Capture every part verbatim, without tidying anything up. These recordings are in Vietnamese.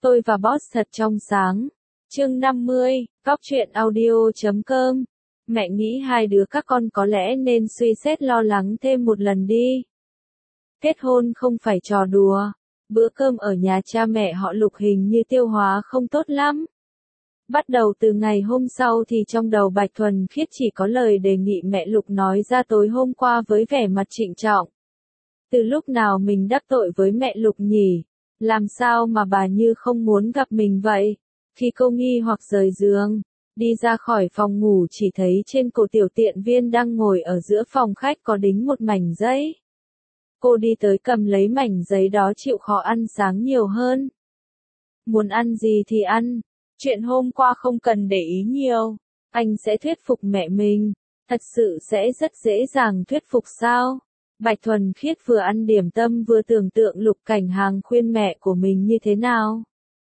Tôi và boss thật trong sáng. Chương năm mươi, Góc truyện audio chấm com. Mẹ nghĩ hai đứa các con có lẽ nên suy xét lo lắng thêm một lần đi. Kết hôn không phải trò đùa. Bữa cơm ở nhà cha mẹ họ Lục hình như tiêu hóa không tốt lắm. Bắt đầu từ ngày hôm sau thì trong đầu Bạch Thuần Khiết chỉ có lời đề nghị mẹ Lục nói ra tối hôm qua với vẻ mặt trịnh trọng. Từ lúc nào mình đắc tội với mẹ Lục nhỉ? Làm sao mà bà như không muốn gặp mình vậy? Khi cô nghi hoặc rời giường, đi ra khỏi phòng ngủ chỉ thấy trên cổ tiểu tiện viên đang ngồi ở giữa phòng khách có đính một mảnh giấy. Cô đi tới cầm lấy mảnh giấy đó chịu khó ăn sáng nhiều hơn. Muốn ăn gì thì ăn, chuyện hôm qua không cần để ý nhiều, anh sẽ thuyết phục mẹ mình, thật sự sẽ rất dễ dàng thuyết phục sao? Bạch Thuần Khiết vừa ăn điểm tâm vừa tưởng tượng Lục Cảnh Hàng khuyên mẹ của mình như thế nào.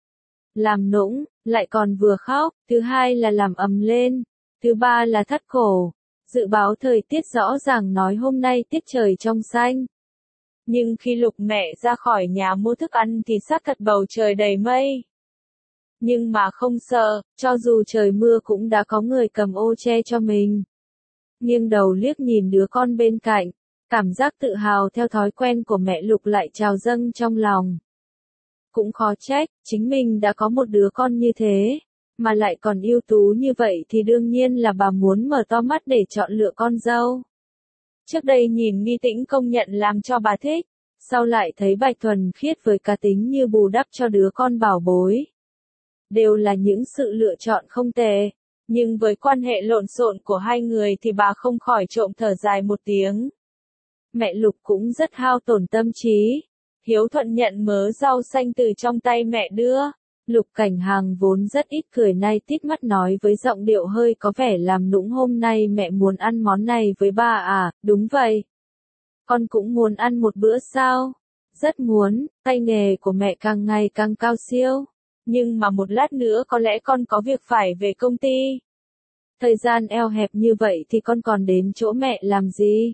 Làm nũng, lại còn vừa khóc, thứ hai là làm ầm lên, thứ ba là thắt cổ. Dự báo thời tiết rõ ràng nói hôm nay tiết trời trong xanh. Nhưng khi Lục mẹ ra khỏi nhà mua thức ăn thì xác thật bầu trời đầy mây. Nhưng mà không sợ, cho dù trời mưa cũng đã có người cầm ô che cho mình. Nghiêng đầu liếc nhìn đứa con bên cạnh, cảm giác tự hào theo thói quen của mẹ Lục lại trào dâng trong lòng. Cũng khó trách, chính mình đã có một đứa con như thế, mà lại còn ưu tú như vậy thì đương nhiên là bà muốn mở to mắt để chọn lựa con dâu. Trước đây nhìn Nghi Tĩnh công nhận làm cho bà thích, sau lại thấy Bạch Thuần Khiết với cá tính như bù đắp cho đứa con bảo bối. Đều là những sự lựa chọn không tệ, nhưng với quan hệ lộn xộn của hai người thì bà không khỏi trộm thở dài một tiếng. Mẹ Lục cũng rất hao tổn tâm trí, hiếu thuận nhận mớ rau xanh từ trong tay mẹ đưa. Lục Cảnh Hàng vốn rất ít cười nay tít mắt nói với giọng điệu hơi có vẻ làm nũng, hôm nay mẹ muốn ăn món này với ba à? Đúng vậy. Con cũng muốn ăn một bữa sao? Rất muốn, tay nghề của mẹ càng ngày càng cao siêu. Nhưng mà một lát nữa có lẽ con có việc phải về công ty. Thời gian eo hẹp như vậy thì con còn đến chỗ mẹ làm gì?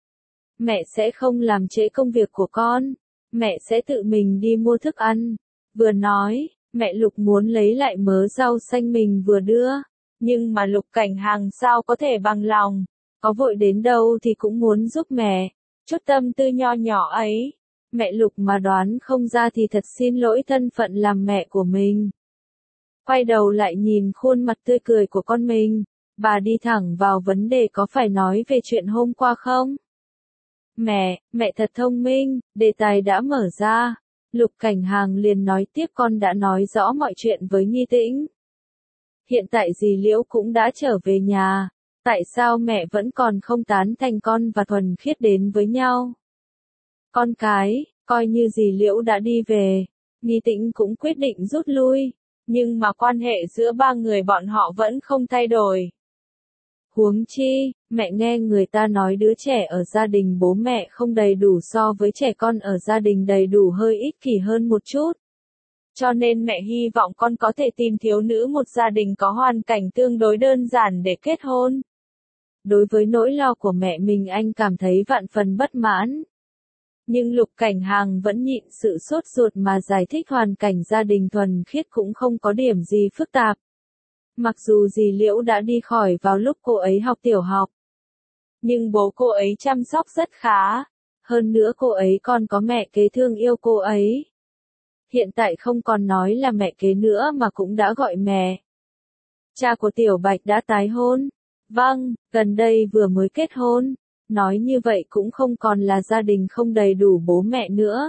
Mẹ sẽ không làm trễ công việc của con. Mẹ sẽ tự mình đi mua thức ăn. Vừa nói, mẹ Lục muốn lấy lại mớ rau xanh mình vừa đưa. Nhưng mà Lục Cảnh Hàng sao có thể bằng lòng. Có vội đến đâu thì cũng muốn giúp mẹ. Chút tâm tư nho nhỏ ấy. Mẹ Lục mà đoán không ra thì thật xin lỗi thân phận làm mẹ của mình. Quay đầu lại nhìn khuôn mặt tươi cười của con mình. Bà đi thẳng vào vấn đề, có phải nói về chuyện hôm qua không? Mẹ, mẹ thật thông minh, đề tài đã mở ra. Lục Cảnh Hàng liền nói tiếp, con đã nói rõ mọi chuyện với Nghi Tĩnh. Hiện tại dì Liễu cũng đã trở về nhà. Tại sao mẹ vẫn còn không tán thành con và Thuần Khiết đến với nhau? Con cái, coi như dì Liễu đã đi về, Nghi Tĩnh cũng quyết định rút lui. Nhưng mà quan hệ giữa ba người bọn họ vẫn không thay đổi. Huống chi, mẹ nghe người ta nói đứa trẻ ở gia đình bố mẹ không đầy đủ so với trẻ con ở gia đình đầy đủ hơi ích kỷ hơn một chút. Cho nên mẹ hy vọng con có thể tìm thiếu nữ một gia đình có hoàn cảnh tương đối đơn giản để kết hôn. Đối với nỗi lo của mẹ mình anh cảm thấy vạn phần bất mãn. Nhưng Lục Cảnh Hàng vẫn nhịn sự sốt ruột mà giải thích hoàn cảnh gia đình Thuần Khiết cũng không có điểm gì phức tạp. Mặc dù dì Liễu đã đi khỏi vào lúc cô ấy học tiểu học, nhưng bố cô ấy chăm sóc rất khá. Hơn nữa cô ấy còn có mẹ kế thương yêu cô ấy. Hiện tại không còn nói là mẹ kế nữa mà cũng đã gọi mẹ. Cha của Tiểu Bạch đã tái hôn. Vâng, gần đây vừa mới kết hôn. Nói như vậy cũng không còn là gia đình không đầy đủ bố mẹ nữa.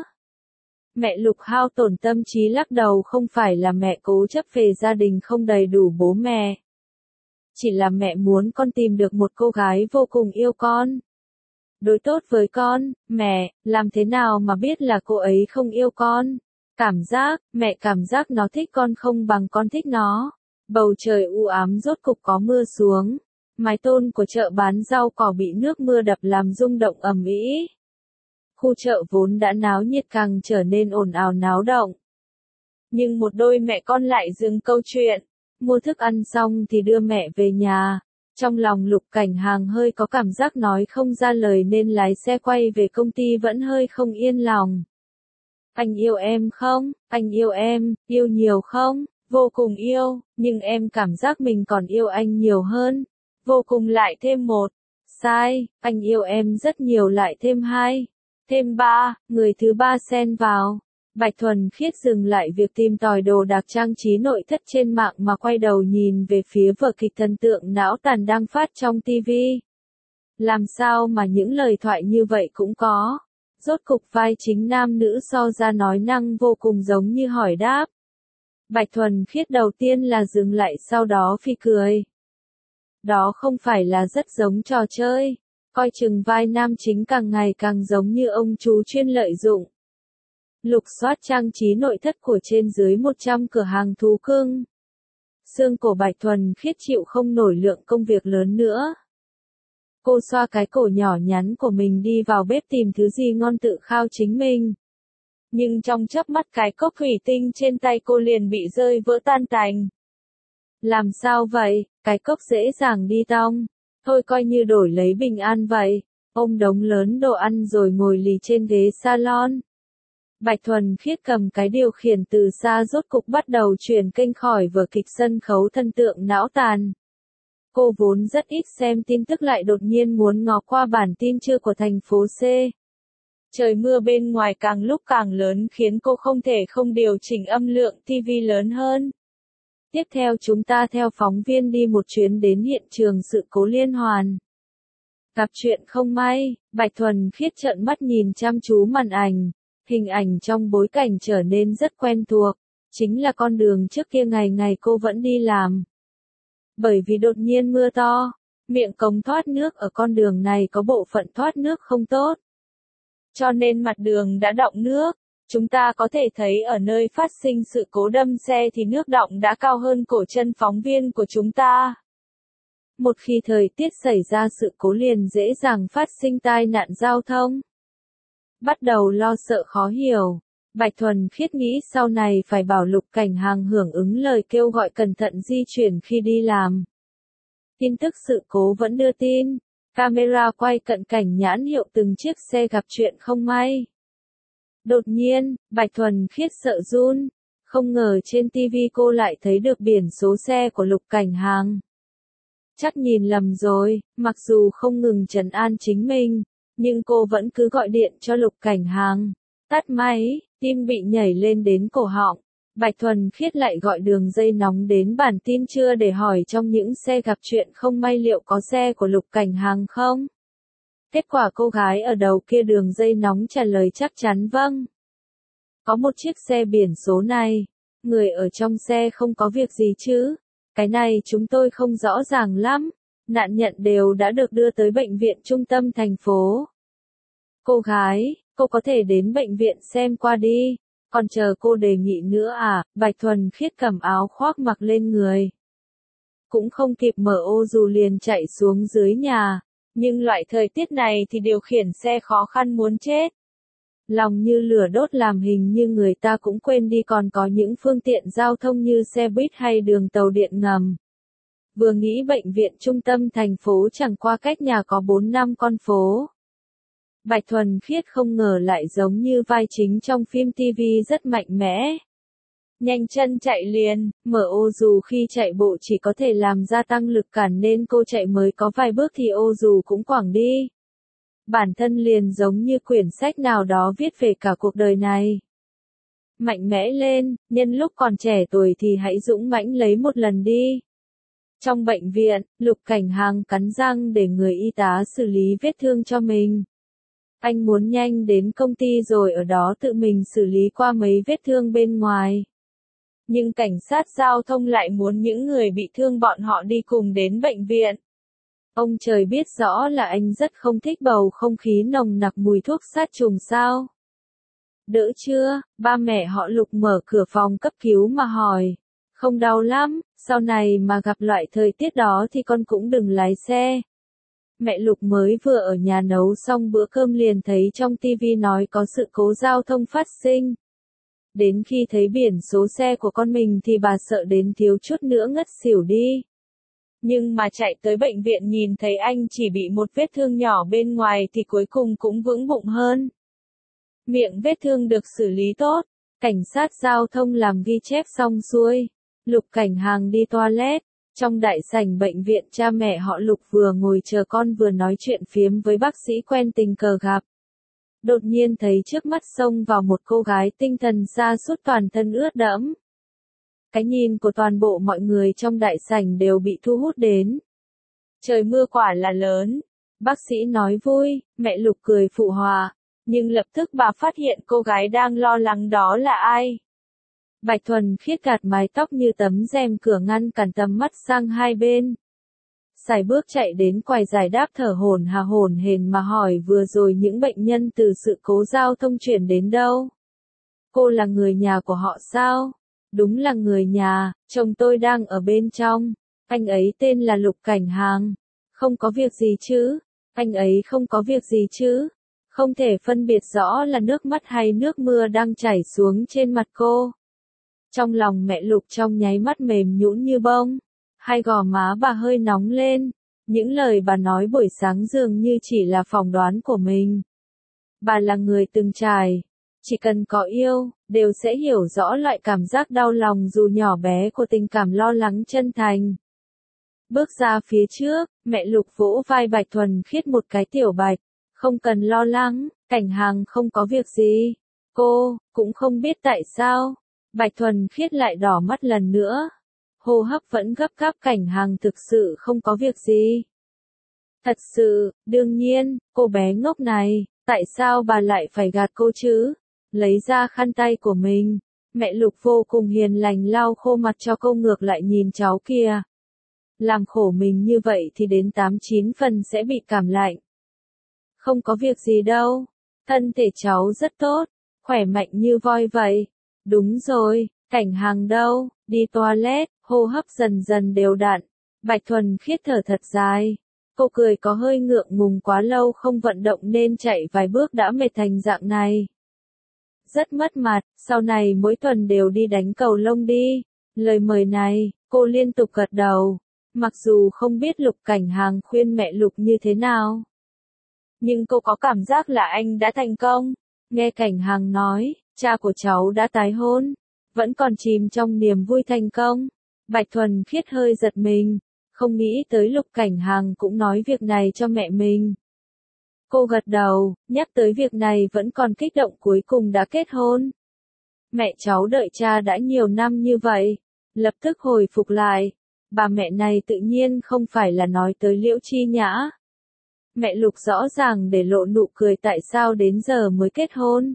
Mẹ Lục hao tổn tâm trí lắc đầu, không phải là mẹ cố chấp về gia đình không đầy đủ bố mẹ. Chỉ là mẹ muốn con tìm được một cô gái vô cùng yêu con. Đối tốt với con, mẹ, làm thế nào mà biết là cô ấy không yêu con? Cảm giác, mẹ cảm giác nó thích con không bằng con thích nó. Bầu trời u ám rốt cục có mưa xuống. Mái tôn của chợ bán rau cỏ bị nước mưa đập làm rung động ầm ĩ. Khu chợ vốn đã náo nhiệt càng trở nên ồn ào náo động. Nhưng một đôi mẹ con lại dừng câu chuyện. Mua thức ăn xong thì đưa mẹ về nhà. Trong lòng Lục Cảnh Hàng hơi có cảm giác nói không ra lời nên lái xe quay về công ty vẫn hơi không yên lòng. Anh yêu em không? Anh yêu em, yêu nhiều không? Vô cùng yêu, nhưng em cảm giác mình còn yêu anh nhiều hơn. Vô cùng lại thêm một. Sai, anh yêu em rất nhiều lại thêm hai. Thêm ba, người thứ ba xen vào. Bạch Thuần Khiết dừng lại việc tìm tòi đồ đạc trang trí nội thất trên mạng mà quay đầu nhìn về phía vở kịch thần tượng não tàn đang phát trong ti vi. Làm sao mà những lời thoại như vậy cũng có? Rốt cục vai chính nam nữ so ra nói năng vô cùng giống như hỏi đáp. Bạch Thuần Khiết đầu tiên là dừng lại sau đó phì cười. Đó không phải là rất giống trò chơi, coi chừng vai nam chính càng ngày càng giống như ông chú chuyên lợi dụng. Lục soát trang trí nội thất của trên dưới một trăm cửa hàng thú cưng. Xương cổ Bạch Thuần Khiết chịu không nổi lượng công việc lớn nữa. Cô xoa cái cổ nhỏ nhắn của mình đi vào bếp tìm thứ gì ngon tự khao chính mình. Nhưng trong chớp mắt cái cốc thủy tinh trên tay cô liền bị rơi vỡ tan tành. Làm sao vậy, cái cốc dễ dàng đi tong. Thôi coi như đổi lấy bình an vậy. Ôm đống lớn đồ ăn rồi ngồi lì trên ghế salon. Bạch Thuần Khiết cầm cái điều khiển từ xa rốt cục bắt đầu chuyển kênh khỏi vở kịch sân khấu thần tượng não tàn. Cô vốn rất ít xem tin tức lại đột nhiên muốn ngó qua bản tin trưa của thành phố C. Trời mưa bên ngoài càng lúc càng lớn khiến cô không thể không điều chỉnh âm lượng ti vi lớn hơn. Tiếp theo chúng ta theo phóng viên đi một chuyến đến hiện trường sự cố liên hoàn. Gặp chuyện không may, Bạch Thuần Khiết trợn mắt nhìn chăm chú màn ảnh. Hình ảnh trong bối cảnh trở nên rất quen thuộc. Chính là con đường trước kia ngày ngày cô vẫn đi làm. Bởi vì đột nhiên mưa to, miệng cống thoát nước ở con đường này có bộ phận thoát nước không tốt. Cho nên mặt đường đã đọng nước. Chúng ta có thể thấy ở nơi phát sinh sự cố đâm xe thì nước đọng đã cao hơn cổ chân phóng viên của chúng ta. Một khi thời tiết xảy ra sự cố liền dễ dàng phát sinh tai nạn giao thông. Bắt đầu lo sợ khó hiểu. Bạch Thuần Khiết nghĩ sau này phải bảo Lục Cảnh Hàng hưởng ứng lời kêu gọi cẩn thận di chuyển khi đi làm. Tin tức sự cố vẫn đưa tin. Camera quay cận cảnh nhãn hiệu từng chiếc xe gặp chuyện không may. Đột nhiên, Bạch Thuần Khiết sợ run. Không ngờ trên ti vi cô lại thấy được biển số xe của Lục Cảnh Hàng. Chắc nhìn lầm rồi, mặc dù không ngừng trấn an chính mình. Nhưng cô vẫn cứ gọi điện cho Lục Cảnh Hàng. Tắt máy, tim bị nhảy lên đến cổ họng. Bạch Thuần Khiết lại gọi đường dây nóng đến bản tin trưa để hỏi trong những xe gặp chuyện không may liệu có xe của Lục Cảnh Hàng không? Kết quả cô gái ở đầu kia đường dây nóng trả lời chắc chắn vâng. Có một chiếc xe biển số này. Người ở trong xe không có việc gì chứ? Cái này chúng tôi không rõ ràng lắm. Nạn nhân đều đã được đưa tới bệnh viện trung tâm thành phố. Cô gái, cô có thể đến bệnh viện xem qua đi. Còn chờ cô đề nghị nữa à? Bạch Thuần Khiết cầm áo khoác mặc lên người. Cũng không kịp mở ô dù liền chạy xuống dưới nhà. Nhưng loại thời tiết này thì điều khiển xe khó khăn muốn chết. Lòng như lửa đốt làm hình như người ta cũng quên đi còn có những phương tiện giao thông như xe buýt hay đường tàu điện ngầm. Vừa nghĩ bệnh viện trung tâm thành phố chẳng qua cách nhà có bốn năm con phố. Bạch Thuần Khiết không ngờ lại giống như vai chính trong phim ti vi rất mạnh mẽ. Nhanh chân chạy liền, mở ô dù khi chạy bộ chỉ có thể làm gia tăng lực cản nên cô chạy mới có vài bước thì ô dù cũng quẳng đi. Bản thân liền giống như quyển sách nào đó viết về cả cuộc đời này. Mạnh mẽ lên, nhân lúc còn trẻ tuổi thì hãy dũng mãnh lấy một lần đi. Trong bệnh viện, Lục Cảnh Hàng cắn răng để người y tá xử lý vết thương cho mình. Anh muốn nhanh đến công ty rồi ở đó tự mình xử lý qua mấy vết thương bên ngoài. Nhưng cảnh sát giao thông lại muốn những người bị thương bọn họ đi cùng đến bệnh viện. Ông trời biết rõ là anh rất không thích bầu không khí nồng nặc mùi thuốc sát trùng sao. Đỡ chưa, ba mẹ họ Lục mở cửa phòng cấp cứu mà hỏi. Không đau lắm, sau này mà gặp loại thời tiết đó thì con cũng đừng lái xe. Mẹ Lục mới vừa ở nhà nấu xong bữa cơm liền thấy trong ti vi nói có sự cố giao thông phát sinh. Đến khi thấy biển số xe của con mình thì bà sợ đến thiếu chút nữa ngất xỉu đi. Nhưng mà chạy tới bệnh viện nhìn thấy anh chỉ bị một vết thương nhỏ bên ngoài thì cuối cùng cũng vững bụng hơn. Miệng vết thương được xử lý tốt, cảnh sát giao thông làm ghi chép xong xuôi. Lục Cảnh Hàng đi toilet. Trong đại sảnh bệnh viện cha mẹ họ Lục vừa ngồi chờ con vừa nói chuyện phiếm với bác sĩ quen tình cờ gặp. Đột nhiên thấy trước mắt xông vào một cô gái tinh thần sa sút toàn thân ướt đẫm. Cái nhìn của toàn bộ mọi người trong đại sảnh đều bị thu hút đến. Trời mưa quả là lớn. Bác sĩ nói vui, mẹ Lục cười phụ họa. Nhưng lập tức bà phát hiện cô gái đang lo lắng đó là ai. Bạch Thuần Khiết gạt mái tóc như tấm rèm cửa ngăn cản tầm mắt sang hai bên. Sải bước chạy đến quầy giải đáp thở hổn hà hổn hển mà hỏi vừa rồi những bệnh nhân từ sự cố giao thông chuyển đến đâu. Cô là người nhà của họ sao? Đúng là người nhà, chồng tôi đang ở bên trong. Anh ấy tên là Lục Cảnh Hàng. Không có việc gì chứ? Anh ấy không có việc gì chứ? Không thể phân biệt rõ là nước mắt hay nước mưa đang chảy xuống trên mặt cô. Trong lòng mẹ Lục trong nháy mắt mềm nhũn như bông. Hai gò má bà hơi nóng lên. Những lời bà nói buổi sáng dường như chỉ là phỏng đoán của mình. Bà là người từng trải. Chỉ cần có yêu, đều sẽ hiểu rõ loại cảm giác đau lòng dù nhỏ bé của tình cảm lo lắng chân thành. Bước ra phía trước, mẹ Lục vỗ vai Bạch Thuần Khiết một cái tiểu Bạch. Không cần lo lắng, Cảnh Hàng không có việc gì. Cô, cũng không biết tại sao. Bạch Thuần Khiết lại đỏ mắt lần nữa. Hô hấp vẫn gấp gáp. Cảnh Hàng thực sự không có việc gì. Thật sự, đương nhiên, cô bé ngốc này, tại sao bà lại phải gạt cô chứ? Lấy ra khăn tay của mình. Mẹ Lục vô cùng hiền lành lau khô mặt cho cô ngược lại nhìn cháu kia. Làm khổ mình như vậy thì đến tám chín phần sẽ bị cảm lạnh. Không có việc gì đâu. Thân thể cháu rất tốt. Khỏe mạnh như voi vậy. Đúng rồi, Cảnh Hàng đâu? Đi toilet, hô hấp dần dần đều đặn. Bạch Thuần Khiết thở thật dài. Cô cười có hơi ngượng ngùng quá lâu không vận động nên chạy vài bước đã mệt thành dạng này. Rất mất mặt, sau này mỗi tuần đều đi đánh cầu lông đi. Lời mời này, cô liên tục gật đầu. Mặc dù không biết Lục Cảnh Hàng khuyên mẹ Lục như thế nào. Nhưng cô có cảm giác là anh đã thành công. Nghe Cảnh Hàng nói, cha của cháu đã tái hôn. Vẫn còn chìm trong niềm vui thành công. Bạch Thuần Khiết hơi giật mình. Không nghĩ tới Lục Cảnh Hàng cũng nói việc này cho mẹ mình. Cô gật đầu, nhắc tới việc này vẫn còn kích động cuối cùng đã kết hôn. Mẹ cháu đợi cha đã nhiều năm như vậy. Lập tức hồi phục lại. Bà mẹ này tự nhiên không phải là nói tới Liễu Chi Nhã. Mẹ Lục rõ ràng để lộ nụ cười tại sao đến giờ mới kết hôn.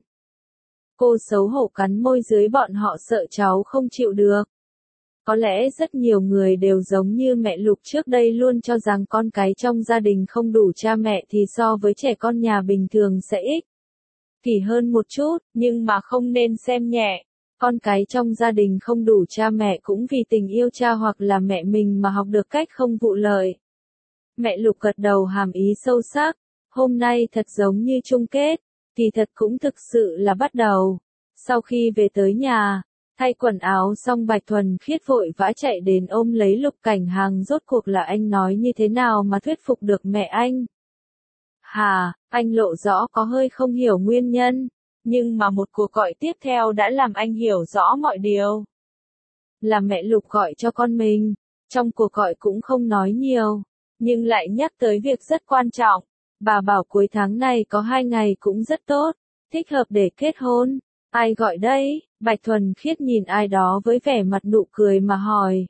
Cô xấu hổ cắn môi dưới bọn họ sợ cháu không chịu được. Có lẽ rất nhiều người đều giống như mẹ Lục trước đây luôn cho rằng con cái trong gia đình không đủ cha mẹ thì so với trẻ con nhà bình thường sẽ ích kỷ hơn một chút, nhưng mà không nên xem nhẹ. Con cái trong gia đình không đủ cha mẹ cũng vì tình yêu cha hoặc là mẹ mình mà học được cách không vụ lợi. Mẹ Lục gật đầu hàm ý sâu sắc. Hôm nay thật giống như chung kết, thì thật cũng thực sự là bắt đầu. Sau khi về tới nhà, thay quần áo xong Bạch Thuần Khiết vội vã chạy đến ôm lấy Lục Cảnh Hàng. Rốt cuộc là anh nói như thế nào mà thuyết phục được mẹ anh? Hà, anh lộ rõ có hơi không hiểu nguyên nhân, nhưng mà một cuộc gọi tiếp theo đã làm anh hiểu rõ mọi điều. Là mẹ Lục gọi cho con mình, trong cuộc gọi cũng không nói nhiều, nhưng lại nhắc tới việc rất quan trọng. Bà bảo cuối tháng này có hai ngày cũng rất tốt, thích hợp để kết hôn. Ai gọi đây? Bạch Thuần Khiết nhìn ai đó với vẻ mặt nụ cười mà hỏi.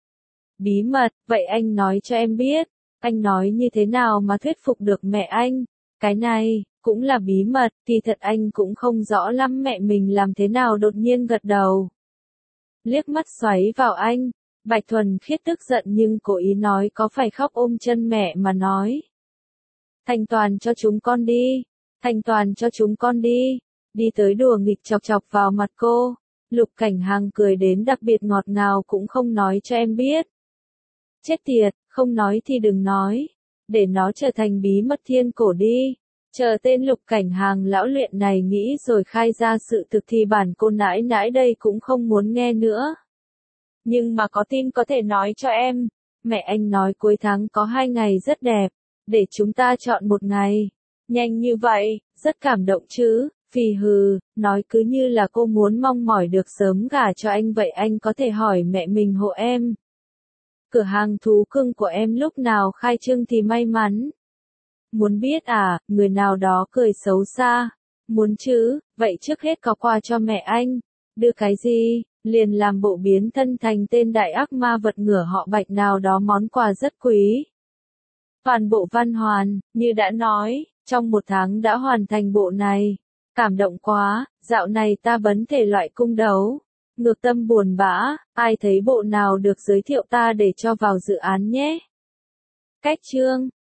Bí mật, vậy anh nói cho em biết. Anh nói như thế nào mà thuyết phục được mẹ anh? Cái này, cũng là bí mật, thì thật anh cũng không rõ lắm mẹ mình làm thế nào đột nhiên gật đầu. Liếc mắt xoáy vào anh, Bạch Thuần Khiết tức giận nhưng cố ý nói có phải khóc ôm chân mẹ mà nói. Thành toàn cho chúng con đi, thành toàn cho chúng con đi, đi tới đùa nghịch chọc chọc vào mặt cô. Lục Cảnh Hàng cười đến đặc biệt ngọt ngào cũng không nói cho em biết. Chết tiệt, không nói thì đừng nói, để nó trở thành bí mật thiên cổ đi. Chờ tên Lục Cảnh Hàng lão luyện này nghĩ rồi khai ra sự thực thì bản cô nãi nãi đây cũng không muốn nghe nữa. Nhưng mà có tin có thể nói cho em, mẹ anh nói cuối tháng có hai ngày rất đẹp, để chúng ta chọn một ngày. Nhanh như vậy, rất cảm động chứ, Phì hừ, nói cứ như là cô muốn mong mỏi được sớm gả cho anh vậy, anh có thể hỏi mẹ mình hộ em. Cửa hàng thú cưng của em lúc nào khai trương thì may mắn. Muốn biết à, người nào đó cười xấu xa. Muốn chứ, vậy trước hết có quà cho mẹ anh. Đưa cái gì, liền làm bộ biến thân thành tên đại ác ma vật ngửa họ Bạch nào đó, món quà rất quý. Toàn bộ văn hoàn, như đã nói, trong một tháng đã hoàn thành bộ này. Cảm động quá, dạo này ta bấn thể loại cung đấu. Ngược tâm buồn bã, ai thấy bộ nào được giới thiệu ta để cho vào dự án nhé. Cách chương